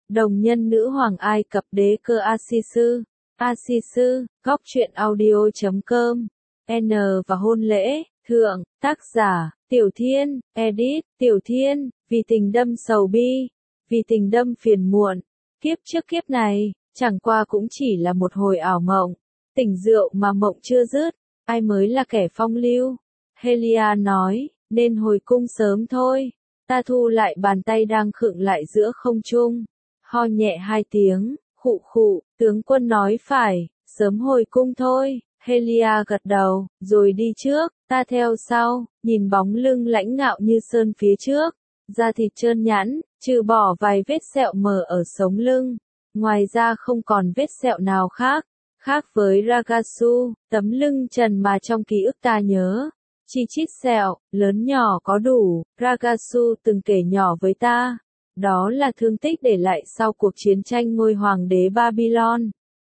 Đồng nhân nữ hoàng Ai Cập đế cơ Asisu. Asisu, góc truyện audio.com. N và hôn lễ, thượng, tác giả, Tiểu Thiên, edit, Tiểu Thiên, vì tình đâm sầu bi, vì tình đâm phiền muộn. Kiếp trước kiếp này, chẳng qua cũng chỉ là một hồi ảo mộng. Tỉnh rượu mà mộng chưa dứt, ai mới là kẻ phong lưu? Helia nói, nên hồi cung sớm thôi. Ta thu lại bàn tay đang khựng lại giữa không trung. Ho nhẹ hai tiếng, khụ khụ, tướng quân nói phải, sớm hồi cung thôi. Helia gật đầu, rồi đi trước, ta theo sau, nhìn bóng lưng lãnh ngạo như sơn phía trước. Da thịt trơn nhẵn, trừ bỏ vài vết sẹo mờ ở sống lưng. Ngoài ra không còn vết sẹo nào khác. Khác với Ragasu, tấm lưng trần mà trong ký ức ta nhớ. Chi chít sẹo, lớn nhỏ có đủ, Ragasu từng kể nhỏ với ta. Đó là thương tích để lại sau cuộc chiến tranh ngôi hoàng đế Babylon.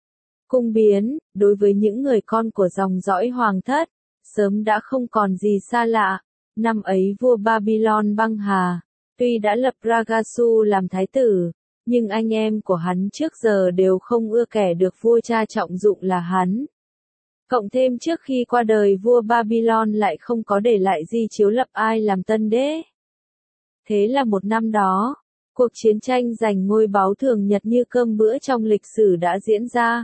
Cung biến, đối với những người con của dòng dõi hoàng thất, sớm đã không còn gì xa lạ. Năm ấy vua Babylon băng hà, tuy đã lập Ragasu làm thái tử, nhưng anh em của hắn trước giờ đều không ưa kẻ được vua cha trọng dụng là hắn. Cộng thêm trước khi qua đời vua Babylon lại không có để lại di chiếu lập ai làm tân đế. Thế là một năm đó, cuộc chiến tranh giành ngôi báu thường nhật như cơm bữa trong lịch sử đã diễn ra.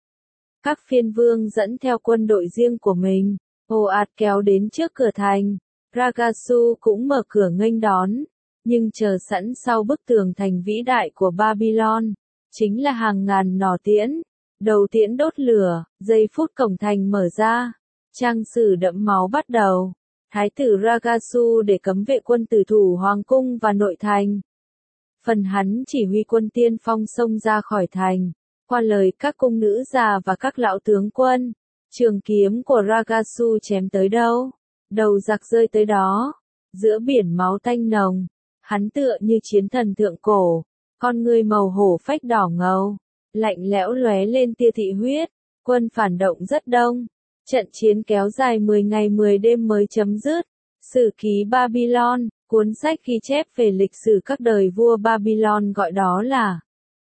Các phiên vương dẫn theo quân đội riêng của mình, ồ ạt kéo đến trước cửa thành. Ragasu cũng mở cửa nghênh đón, nhưng chờ sẵn sau bức tường thành vĩ đại của Babylon, chính là hàng ngàn nỏ tiễn. Đầu tiễn đốt lửa, giây phút cổng thành mở ra, trang sử đẫm máu bắt đầu. Thái tử Ragasu để cấm vệ quân tử thủ hoàng cung và nội thành. Phần hắn chỉ huy quân tiên phong xông ra khỏi thành. Qua lời các cung nữ già và các lão tướng quân, trường kiếm của Ragasu chém tới đâu, đầu giặc rơi tới đó. Giữa biển máu tanh nồng, hắn tựa như chiến thần thượng cổ, con người màu hổ phách đỏ ngầu, lạnh lẽo lóe lên tia thị huyết. Quân phản động rất đông. Trận chiến kéo dài 10 ngày 10 đêm mới chấm dứt. Sử ký Babylon, cuốn sách ghi chép về lịch sử các đời vua Babylon gọi đó là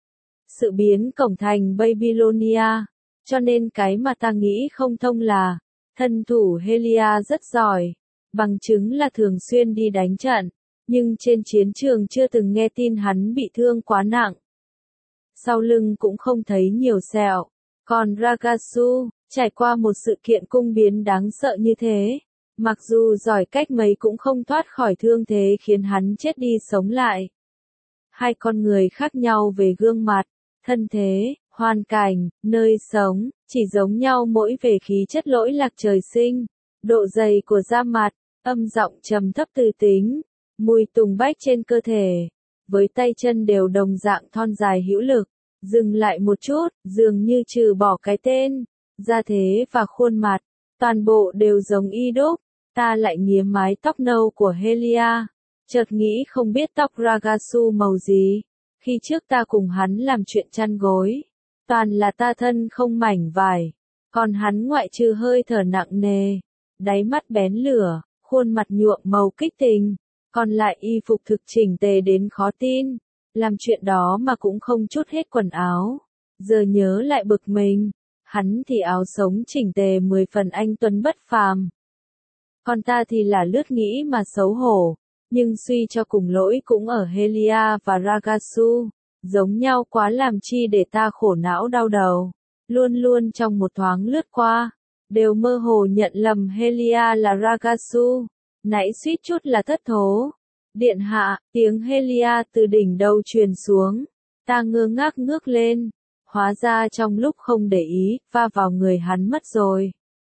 sự biến cổng thành Babylonia. Cho nên cái mà ta nghĩ không thông là, thân thủ Helia rất giỏi, bằng chứng là thường xuyên đi đánh trận, nhưng trên chiến trường chưa từng nghe tin hắn bị thương quá nặng. Sau lưng cũng không thấy nhiều sẹo. Còn Ragasu, trải qua một sự kiện cung biến đáng sợ như thế, mặc dù giỏi cách mấy cũng không thoát khỏi thương thế khiến hắn chết đi sống lại. Hai con người khác nhau về gương mặt, thân thế, hoàn cảnh, nơi sống, chỉ giống nhau mỗi về khí chất lỗi lạc trời sinh, độ dày của da mặt, âm giọng trầm thấp từ tính, mùi tùng bách trên cơ thể, với tay chân đều đồng dạng thon dài hữu lực. Dừng lại một chút, dường như trừ bỏ cái tên, da thế và khuôn mặt, toàn bộ đều giống y đúc. Ta lại nghiếm mái tóc nâu của Helia, chợt nghĩ không biết tóc Ragasu màu gì. Khi trước ta cùng hắn làm chuyện chăn gối, toàn là ta thân không mảnh vải, còn hắn ngoại trừ hơi thở nặng nề, đáy mắt bén lửa, khuôn mặt nhuộm màu kích tình, còn lại y phục thực chỉnh tề đến khó tin. Làm chuyện đó mà cũng không trút hết quần áo. Giờ nhớ lại bực mình. Hắn thì áo sống chỉnh tề 10 phần anh tuấn bất phàm. Còn ta thì là lướt nghĩ mà xấu hổ. Nhưng suy cho cùng lỗi cũng ở Helia và Ragasu. Giống nhau quá làm chi để ta khổ não đau đầu. Luôn luôn trong một thoáng lướt qua. Đều mơ hồ nhận lầm Helia là Ragasu. Nãy suýt chút là thất thố. Điện hạ, tiếng Helia từ đỉnh đầu truyền xuống. Ta ngơ ngác ngước lên. Hóa ra trong lúc không để ý, va vào người hắn mất rồi.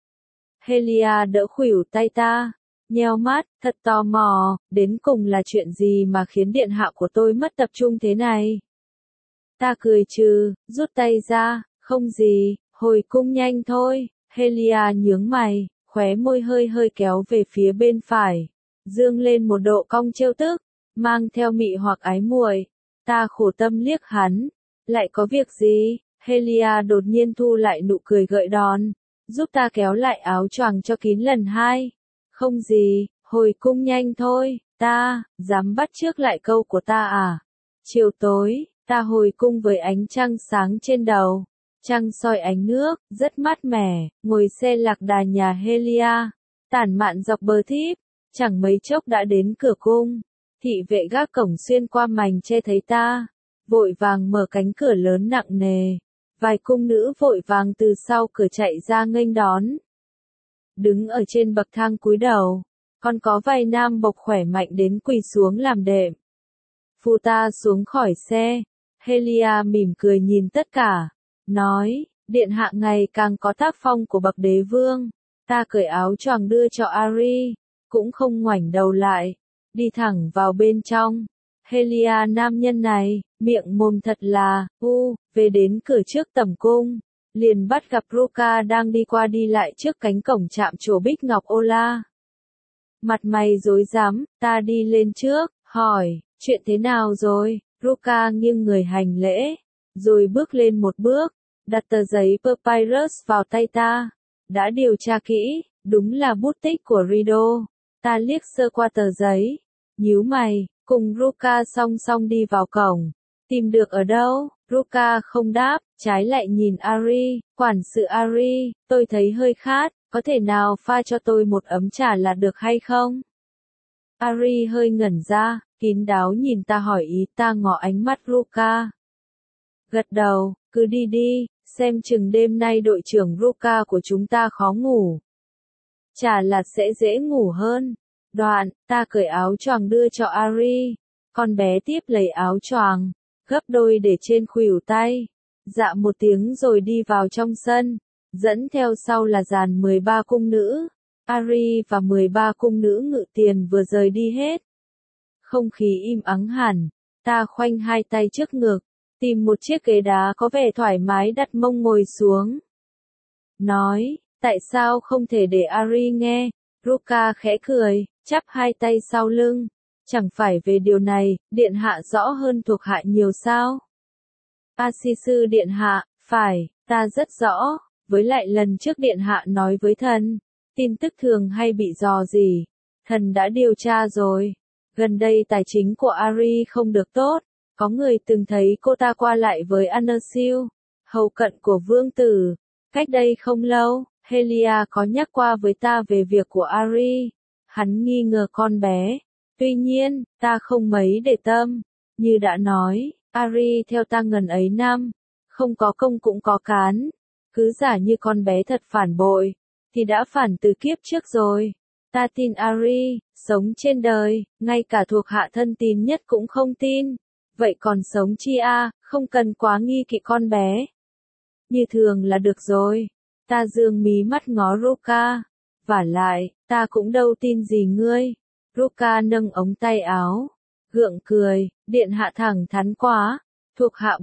Helia đỡ khuỷu tay ta. Nheo mắt, thật tò mò, đến cùng là chuyện gì mà khiến điện hạ của tôi mất tập trung thế này? Ta cười trừ, rút tay ra, không gì, hồi cung nhanh thôi. Helia nhướng mày, khóe môi hơi hơi kéo về phía bên phải. Dương lên một độ cong trêu tức, mang theo mị hoặc ái muội. Ta khổ tâm liếc hắn, lại có việc gì? Helia đột nhiên thu lại nụ cười gợi đòn, giúp ta kéo lại áo choàng cho kín lần hai. Không gì, hồi cung nhanh thôi, ta, dám bắt chước lại câu của ta à? Chiều tối, Ta hồi cung với ánh trăng sáng trên đầu. Trăng soi ánh nước, rất mát mẻ, ngồi xe lạc đà nhà Helia, tản mạn dọc bờ Thiếp, chẳng mấy chốc đã đến cửa cung. Thị vệ gác cổng xuyên qua mành che thấy ta, vội vàng mở cánh cửa lớn nặng nề. Vài cung nữ vội vàng từ sau cửa chạy ra nghênh đón. Đứng ở trên bậc thang cúi đầu, còn có vài nam bộc khỏe mạnh đến quỳ xuống làm đệm. Phu ta xuống khỏi xe, Helia mỉm cười nhìn tất cả, nói, điện hạ ngày càng có tác phong của bậc đế vương. Ta cởi áo choàng đưa cho Ari, cũng không ngoảnh đầu lại, đi thẳng vào bên trong. Helia nam nhân này, miệng mồm thật là, về đến cửa trước tầm cung, liền bắt gặp Ruka đang đi qua đi lại trước cánh cổng chạm trổ bích ngọc Ola. Mặt mày rối rắm, ta đi lên trước, hỏi, chuyện thế nào rồi? Ruka nghiêng người hành lễ, rồi bước lên một bước, đặt tờ giấy papyrus vào tay ta. Đã điều tra kỹ, đúng là bút tích của Rido. Ta liếc sơ qua tờ giấy, nhíu mày, cùng Ruka song song đi vào cổng. Tìm được ở đâu? Ruka không đáp, trái lại nhìn Ari, quản sự Ari, tôi thấy hơi khát, có thể nào pha cho tôi một ấm trà là được hay không? Ari hơi ngẩn ra, kín đáo nhìn ta hỏi ý, ta ngó ánh mắt Ruka. Gật đầu, cứ đi đi, xem chừng đêm nay đội trưởng Ruka của chúng ta khó ngủ. Trà là sẽ dễ ngủ hơn. Đoạn, ta cởi áo choàng đưa cho Ari. Con bé tiếp lấy áo choàng, gấp đôi để trên khuỷu tay. Dạ một tiếng rồi đi vào trong sân. Dẫn theo sau là dàn 13 cung nữ. Ari và 13 cung nữ ngự tiền vừa rời đi hết. Không khí im ắng hẳn. Ta khoanh hai tay trước ngực, tìm một chiếc ghế đá có vẻ thoải mái đặt mông ngồi xuống. Nói, tại sao không thể để Ari nghe? Ruka khẽ cười, chắp hai tay sau lưng. Chẳng phải về điều này, điện hạ rõ hơn thuộc hạ nhiều sao? Asisu điện hạ, phải, ta rất rõ, với lại lần trước điện hạ nói với thần, tin tức thường hay bị dò dỉ, thần đã điều tra rồi. Gần đây tài chính của Ari không được tốt, có người từng thấy cô ta qua lại với Anersil, hầu cận của vương tử. Cách đây không lâu, Helia có nhắc qua với ta về việc của Ari. Hắn nghi ngờ con bé. Tuy nhiên, ta không mấy để tâm. Như đã nói, Ari theo ta ngần ấy năm, không có công cũng có cán. Cứ giả như con bé thật phản bội, thì đã phản từ kiếp trước rồi. Ta tin Ari, sống trên đời, ngay cả thuộc hạ thân tín nhất cũng không tin. Vậy còn sống chi a, không cần quá nghi kỵ con bé. Như thường là được rồi. Ta dương mí mắt ngó Ruka. Vả lại, ta cũng đâu tin gì ngươi. Ruka nâng ống tay áo, gượng cười, điện hạ thẳng thắn quá. Thuộc hạ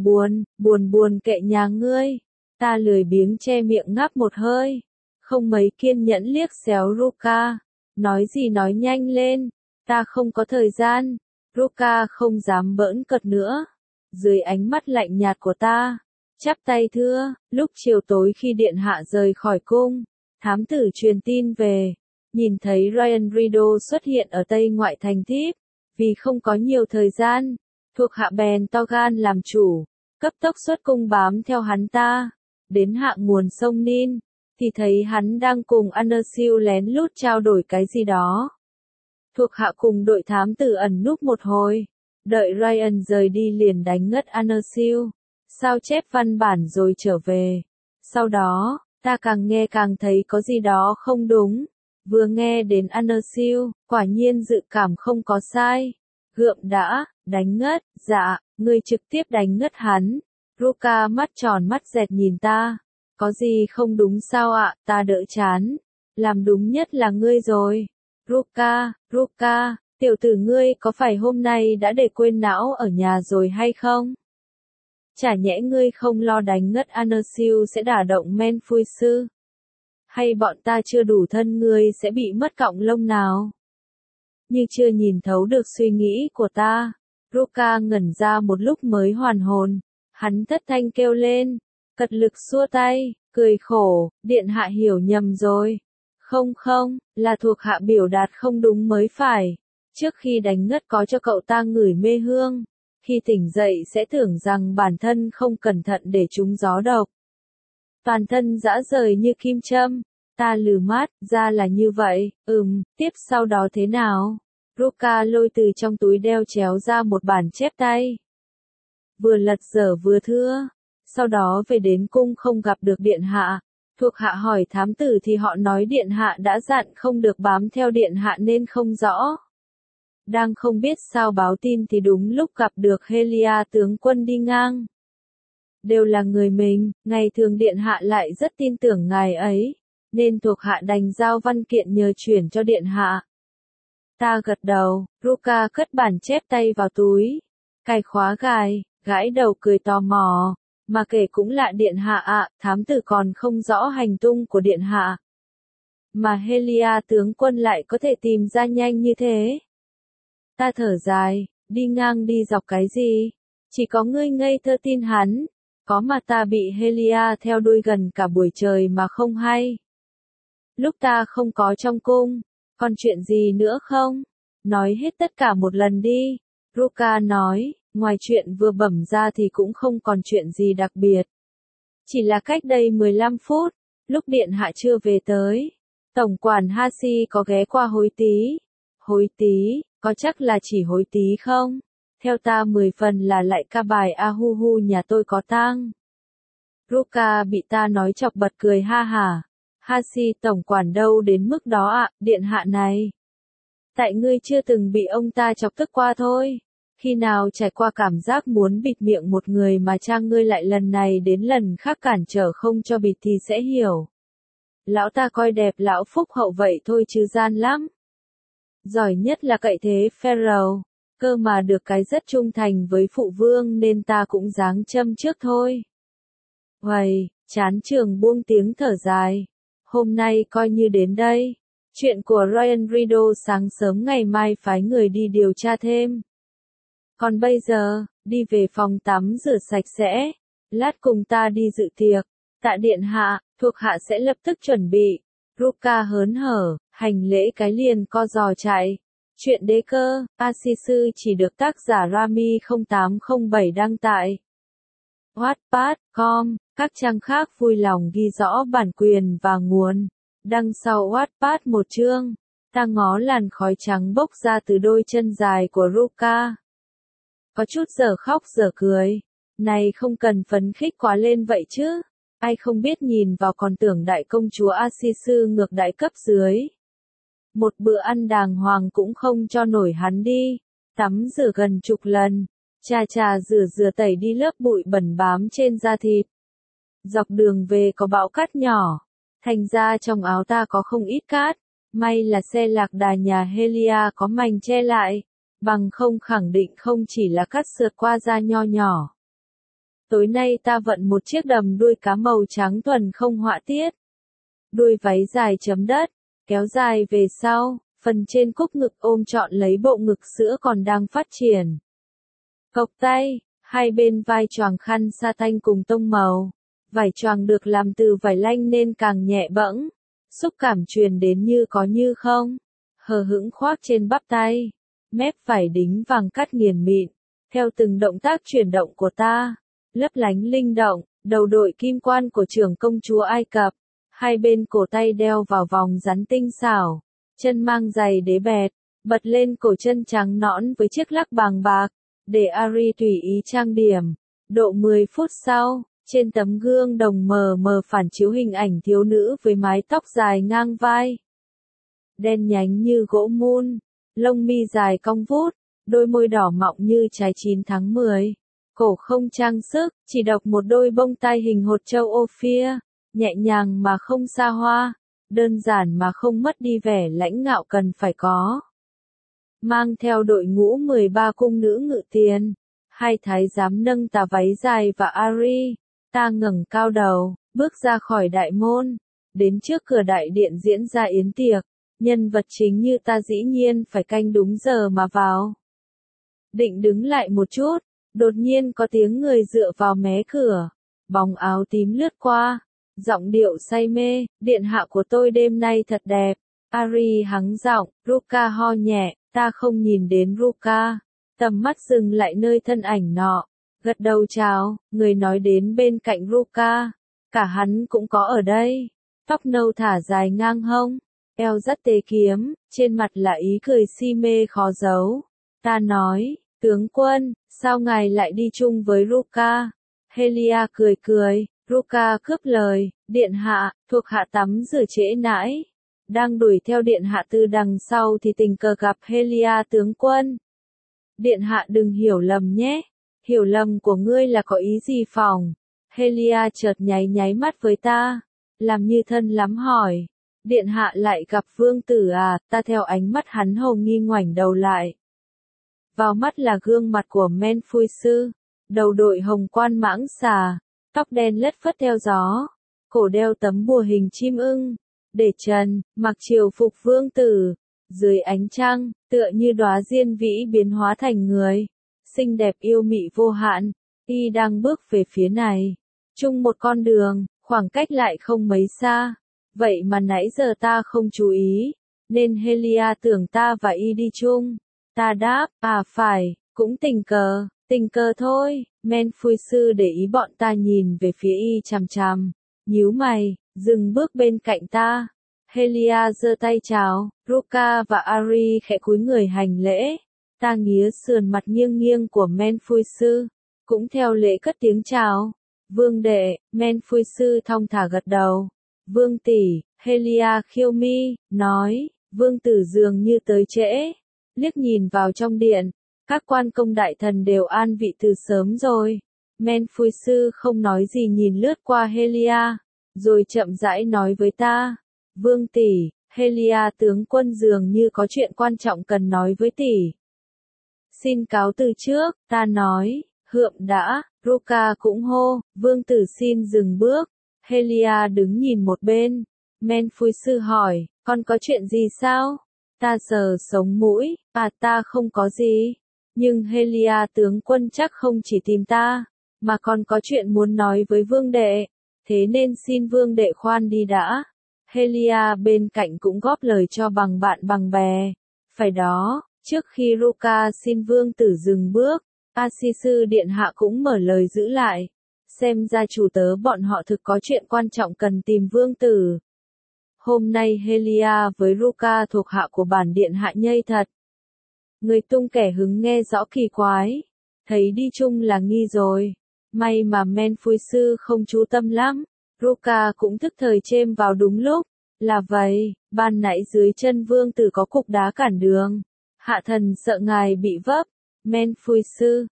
buồn kệ nhà ngươi. Ta lười biếng che miệng ngáp một hơi. Không mấy kiên nhẫn liếc xéo Ruka. Nói gì nói nhanh lên, ta không có thời gian. Ruka không dám bỡn cợt nữa. Dưới ánh mắt lạnh nhạt của ta, chắp tay thưa, lúc chiều tối khi điện hạ rời khỏi cung, thám tử truyền tin về, nhìn thấy Ryan Rido xuất hiện ở tây ngoại thành Thiếp. Vì không có nhiều thời gian, thuộc hạ bèn to gan làm chủ, cấp tốc xuất cung bám theo hắn ta. Đến hạ nguồn sông Nin, thì thấy hắn đang cùng Anersil lén lút trao đổi cái gì đó. Thuộc hạ cùng đội thám tử ẩn núp một hồi, đợi Ryan rời đi liền đánh ngất Anersil, sao chép văn bản rồi trở về. Sau đó, ta càng nghe càng thấy có gì đó không đúng. Vừa nghe đến Anersil, quả nhiên dự cảm không có sai. Gượm đã, đánh ngất, dạ, ngươi trực tiếp đánh ngất hắn. Ruka mắt tròn mắt dẹt nhìn ta. Có gì không đúng sao ạ, ta đỡ chán. Làm đúng nhất là ngươi rồi. Ruka, tiểu tử ngươi có phải hôm nay đã để quên não ở nhà rồi hay không? Chả nhẽ ngươi không lo đánh ngất Anersil sẽ đả động Menphui sư? Hay bọn ta chưa đủ thân ngươi sẽ bị mất cọng lông nào? Như chưa nhìn thấu được suy nghĩ của ta, Ruka ngẩn ra một lúc mới hoàn hồn. Hắn thất thanh kêu lên, cật lực xua tay, cười khổ, điện hạ hiểu nhầm rồi. Không, là thuộc hạ biểu đạt không đúng mới phải. Trước khi đánh ngất có cho cậu ta ngửi mê hương. Khi tỉnh dậy sẽ tưởng rằng bản thân không cẩn thận để trúng gió độc. Toàn thân rã rời như kim châm. Ta lừ mắt, ra là như vậy, tiếp sau đó thế nào? Ruka lôi từ trong túi đeo chéo ra một bản chép tay. Vừa lật dở vừa thưa. Sau đó về đến cung không gặp được điện hạ. Thuộc hạ hỏi thám tử thì họ nói điện hạ đã dặn không được bám theo điện hạ nên không rõ. Đang không biết sao báo tin thì đúng lúc gặp được Helia tướng quân đi ngang. Đều là người mình, ngày thường điện hạ lại rất tin tưởng ngài ấy, nên thuộc hạ đành giao văn kiện nhờ chuyển cho điện hạ. Ta gật đầu, Ruka cất bản chép tay vào túi, cài khóa gài, gãi đầu cười tò mò, mà kể cũng lạ điện hạ ạ, thám tử còn không rõ hành tung của điện hạ. Mà Helia tướng quân lại có thể tìm ra nhanh như thế. Ta thở dài, đi ngang đi dọc cái gì, chỉ có ngươi ngây thơ tin hắn, có mà ta bị Helia theo đuôi gần cả buổi trời mà không hay. Lúc ta không có trong cung, còn chuyện gì nữa không? Nói hết tất cả một lần đi. Ruka nói, ngoài chuyện vừa bẩm ra thì cũng không còn chuyện gì đặc biệt. Chỉ là cách đây 15 phút, lúc điện hạ chưa về tới, tổng quản Hashi có ghé qua Hối Tý. Hối Tý, có chắc là chỉ Hối Tý không? Theo ta 10 phần là lại ca bài Ahuhu nhà tôi có tang. Ruka bị ta nói chọc bật cười ha hả. Hashi tổng quản đâu đến mức đó ạ, điện hạ này. Tại ngươi chưa từng bị ông ta chọc tức qua thôi. Khi nào trải qua cảm giác muốn bịt miệng một người mà trang ngươi lại lần này đến lần khác cản trở không cho bịt thì sẽ hiểu. Lão ta coi đẹp lão phúc hậu vậy thôi chứ gian lắm. Giỏi nhất là cậy thế Pharaoh, cơ mà được cái rất trung thành với phụ vương nên ta cũng dáng châm trước thôi. Uầy, chán trường buông tiếng thở dài. Hôm nay coi như đến đây. Chuyện của Ryan Rido sáng sớm ngày mai phái người đi điều tra thêm. Còn bây giờ, đi về phòng tắm rửa sạch sẽ. Lát cùng ta đi dự tiệc. Tạ điện hạ, thuộc hạ sẽ lập tức chuẩn bị. Ruka hớn hở, hành lễ cái liền co giò chạy. Chuyện đế cơ, Asisu chỉ được tác giả Rami 0807 đăng tại Wattpad.com, các trang khác vui lòng ghi rõ bản quyền và nguồn. Đăng sau Wattpad một chương, ta ngó làn khói trắng bốc ra từ đôi chân dài của Ruka. Có chút giờ khóc giờ cười. Này không cần phấn khích quá lên vậy chứ. Ai không biết nhìn vào còn tưởng đại công chúa Asisu ngược đại cấp dưới. Một bữa ăn đàng hoàng cũng không cho nổi hắn đi. Tắm rửa gần chục lần. Chà rửa tẩy đi lớp bụi bẩn bám trên da thịt. Dọc đường về có bão cát nhỏ. Thành ra trong áo ta có không ít cát. May là xe lạc đà nhà Helia có mành che lại. Bằng không khẳng định không chỉ là cát sượt qua da nho nhỏ. Tối nay ta vận một chiếc đầm đuôi cá màu trắng thuần không họa tiết. Đuôi váy dài chấm đất, kéo dài về sau, phần trên cúc ngực ôm trọn lấy bộ ngực sữa còn đang phát triển. Cộc tay, hai bên vai choàng khăn sa tanh cùng tông màu. Vải choàng được làm từ vải lanh nên càng nhẹ bẫng. Xúc cảm truyền đến như có như không. Hờ hững khoác trên bắp tay. Mép vải đính vàng cắt nghiền mịn. Theo từng động tác chuyển động của ta. Lấp lánh linh động, đầu đội kim quan của trưởng công chúa Ai Cập. Hai bên cổ tay đeo vào vòng rắn tinh xảo. Chân mang giày đế bẹt. Bật lên cổ chân trắng nõn với chiếc lắc bàng bạc. Để Ari tùy ý trang điểm. Độ 10 phút sau, trên tấm gương đồng mờ mờ phản chiếu hình ảnh thiếu nữ với mái tóc dài ngang vai. Đen nhánh như gỗ mun, lông mi dài cong vút, đôi môi đỏ mọng như trái 9 tháng 10. Cổ không trang sức, chỉ độc một đôi bông tai hình hột châu Ophir, nhẹ nhàng mà không xa hoa, đơn giản mà không mất đi vẻ lãnh ngạo cần phải có. Mang theo đội ngũ 13 cung nữ ngự tiền, hai thái giám nâng tà váy dài và Ari, ta ngẩng cao đầu, bước ra khỏi đại môn, đến trước cửa đại điện diễn ra yến tiệc, nhân vật chính như ta dĩ nhiên phải canh đúng giờ mà vào. Định đứng lại một chút, đột nhiên có tiếng người dựa vào mé cửa, bóng áo tím lướt qua, giọng điệu say mê, điện hạ của tôi đêm nay thật đẹp. Ari hắng giọng, Ruka ho nhẹ, ta không nhìn đến Ruka. tầm mắt dừng lại nơi thân ảnh nọ, gật đầu chào, người nói đến bên cạnh Ruka, cả hắn cũng có ở đây, tóc nâu thả dài ngang hông, eo dắt tế kiếm, trên mặt là ý cười si mê khó giấu. Ta nói, tướng quân, sao ngài lại đi chung với Ruka? Helia cười cười, Ruka cướp lời, điện hạ, thuộc hạ tắm rửa trễ nãi. Đang đuổi theo điện hạ từ đằng sau thì tình cờ gặp Helia tướng quân. Điện hạ đừng hiểu lầm nhé, hiểu lầm của ngươi là có ý gì phỏng. Helia chợt nháy mắt với ta, làm như thân lắm hỏi. Điện hạ lại gặp vương tử à, ta theo ánh mắt hắn hầu nghi ngoảnh đầu lại. Vào mắt là gương mặt của Menphui sư, đầu đội hồng quan mãng xà, tóc đen lất phất theo gió, cổ đeo tấm bùa hình chim ưng, để trần, mặc triều phục vương tử, dưới ánh trăng, tựa như đóa diên vĩ biến hóa thành người, xinh đẹp yêu mị vô hạn, y đang bước về phía này, chung một con đường, khoảng cách lại không mấy xa, vậy mà nãy giờ ta không chú ý, nên Helia tưởng ta và y đi chung. Ta đáp, à phải, cũng tình cờ thôi. Menphui sư để ý bọn ta nhìn về phía y chằm chằm, nhíu mày, dừng bước bên cạnh ta. Helia giơ tay chào, Ruka và Ari khẽ cúi người hành lễ. Ta nghía sườn mặt nghiêng của Menphui sư, cũng theo lễ cất tiếng chào. Vương đệ, Menphui sư thong thả gật đầu. Vương tỷ, Helia khiêu mi, nói, vương tử dường như tới trễ. Liếc nhìn vào trong điện, các quan công đại thần đều an vị từ sớm rồi. Menphui sư không nói gì nhìn lướt qua Helia, rồi chậm rãi nói với ta. Vương tỷ, Helia tướng quân dường như có chuyện quan trọng cần nói với tỷ. Xin cáo từ trước, ta nói, hượm đã, Ruka cũng hô, vương tử xin dừng bước. Helia đứng nhìn một bên. Menphui sư hỏi, con có chuyện gì sao? Ta sờ sống mũi, ta không có gì. Nhưng Helia tướng quân chắc không chỉ tìm ta, mà còn có chuyện muốn nói với vương đệ. Thế nên xin vương đệ khoan đi đã. Helia bên cạnh cũng góp lời cho bằng bạn bằng bè. Phải đó, trước khi Ruka xin vương tử dừng bước, Asisu điện hạ cũng mở lời giữ lại. Xem ra chủ tớ bọn họ thực có chuyện quan trọng cần tìm vương tử. Hôm nay Helia với Ruka thuộc hạ của bản điện hạ nhây thật. Người tung kẻ hứng nghe rõ kỳ quái. Thấy đi chung là nghi rồi. May mà Menphui sư không chú tâm lắm. Ruka cũng thức thời chêm vào đúng lúc. Là vậy, ban nãy dưới chân vương tử có cục đá cản đường. Hạ thần sợ ngài bị vấp. Menphui sư,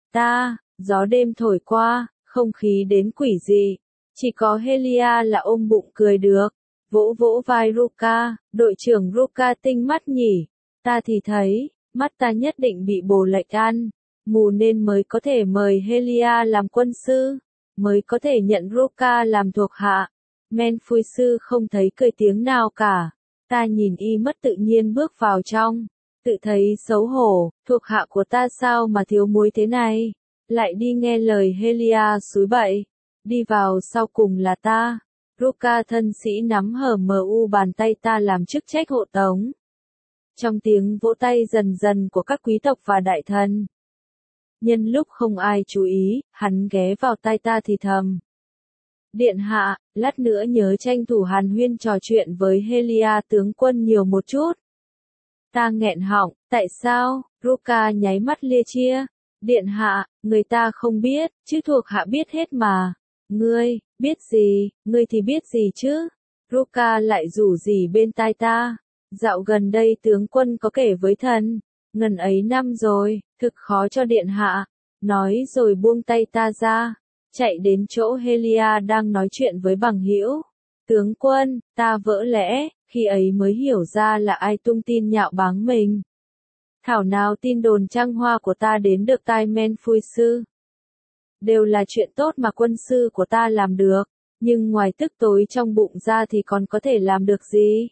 gió đêm thổi qua, không khí đến quỷ dị. Chỉ có Helia là ôm bụng cười được. Vỗ vỗ vai Ruka, đội trưởng Ruka tinh mắt nhỉ. Ta thì thấy, mắt ta nhất định bị bồ lệch ăn. Mù nên mới có thể mời Helia làm quân sư. Mới có thể nhận Ruka làm thuộc hạ. Menphui sư không thấy cười tiếng nào cả. Ta nhìn y mất tự nhiên bước vào trong. Tự thấy xấu hổ, thuộc hạ của ta sao mà thiếu muối thế này. Lại đi nghe lời Helia xúi bậy. Đi vào sau cùng là ta. Ruka thân sĩ nắm hở mu bàn tay ta làm chức trách hộ tống. Trong tiếng vỗ tay dần dần của các quý tộc và đại thần. Nhân lúc không ai chú ý, hắn ghé vào tai ta thì thầm. Điện hạ, lát nữa nhớ tranh thủ hàn huyên trò chuyện với Helia tướng quân nhiều một chút. Ta nghẹn họng, tại sao? Ruka nháy mắt lia chia. Điện hạ, người ta không biết, chứ thuộc hạ biết hết mà. Ngươi, biết gì, ngươi thì biết gì chứ? Ruka lại rủ rỉ bên tai ta. Dạo gần đây tướng quân có kể với thần. Ngần ấy năm rồi, thực khó cho điện hạ. Nói rồi buông tay ta ra. Chạy đến chỗ Helia đang nói chuyện với bằng hữu. Tướng quân, ta vỡ lẽ, khi ấy mới hiểu ra là ai tung tin nhạo báng mình. Thảo nào tin đồn trăng hoa của ta đến được tai Menphui sư. Đều là chuyện tốt mà quân sư của ta làm được, nhưng ngoài tức tối trong bụng ra thì còn có thể làm được gì?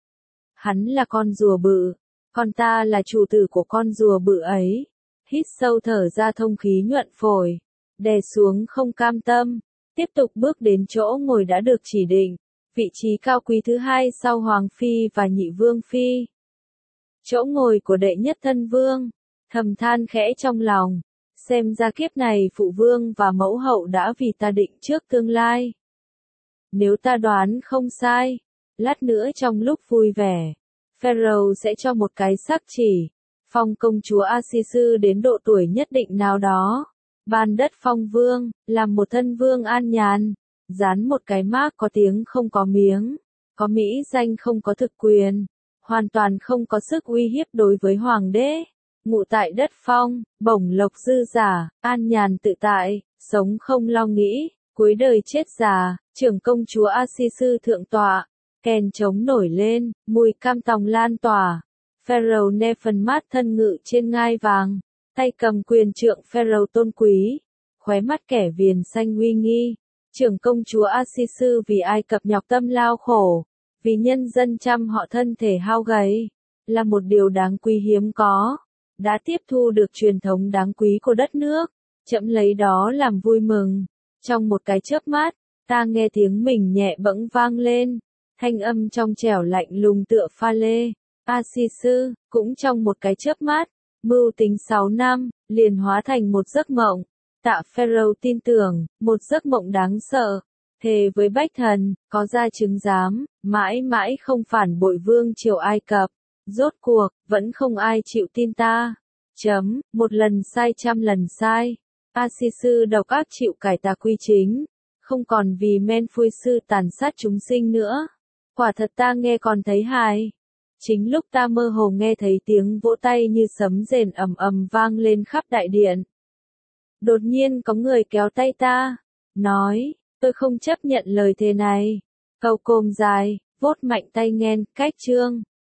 Hắn là con rùa bự, còn ta là chủ tử của con rùa bự ấy. Hít sâu thở ra thông khí nhuận phổi, đè xuống không cam tâm, tiếp tục bước đến chỗ ngồi đã được chỉ định, vị trí cao quý thứ hai sau Hoàng Phi và Nhị Vương Phi. Chỗ ngồi của đệ nhất thân vương. thầm than khẽ trong lòng. Xem ra kiếp này phụ vương và mẫu hậu đã vì ta định trước tương lai. Nếu ta đoán không sai, lát nữa trong lúc vui vẻ, Pharaoh sẽ cho một cái sắc chỉ, phong công chúa A-si-sư đến độ tuổi nhất định nào đó, ban đất phong vương, làm một thân vương an nhàn, dán một cái mác có tiếng không có miếng, có mỹ danh không có thực quyền, hoàn toàn không có sức uy hiếp đối với hoàng đế, ngụ tại đất phong, bổng lộc dư giả, an nhàn tự tại, sống không lo nghĩ, cuối đời chết già, trưởng công chúa A-si-sư thượng tọa, kèn trống nổi lên, mùi cam tòng lan tỏa. Pharaoh Nefertmat thân ngự trên ngai vàng, tay cầm quyền trượng Pharaoh tôn quý, khóe mắt kẻ viền xanh uy nghi. Trưởng công chúa A-si-sư vì Ai Cập nhọc tâm lao khổ, vì nhân dân trăm họ thân thể hao gầy, là một điều đáng quý hiếm có, đã tiếp thu được truyền thống đáng quý của đất nước, trẫm lấy đó làm vui mừng. Trong một cái chớp mắt, ta nghe tiếng mình nhẹ bẫng vang lên, thanh âm trong trẻo lạnh lùng tựa pha lê. A-si-sư, cũng trong một cái chớp mắt, mưu tính 6 năm, liền hóa thành một giấc mộng. Tạ Pharaoh tin tưởng, một giấc mộng đáng sợ, thề với Bách Thần, có ra chứng giám, mãi mãi không phản bội vương triều Ai Cập. Rốt cuộc, vẫn không ai chịu tin ta. Một lần sai trăm lần sai. A-si-sư độc ác chịu cải tà quy chính, không còn vì men phui sư tàn sát chúng sinh nữa. Quả thật ta nghe còn thấy hài. Chính lúc ta mơ hồ nghe thấy tiếng vỗ tay như sấm rền ầm ầm vang lên khắp đại điện. Đột nhiên có người kéo tay ta, nói, tôi không chấp nhận lời thề này. Câu côm dài, vốt mạnh tay nghen, cách chương.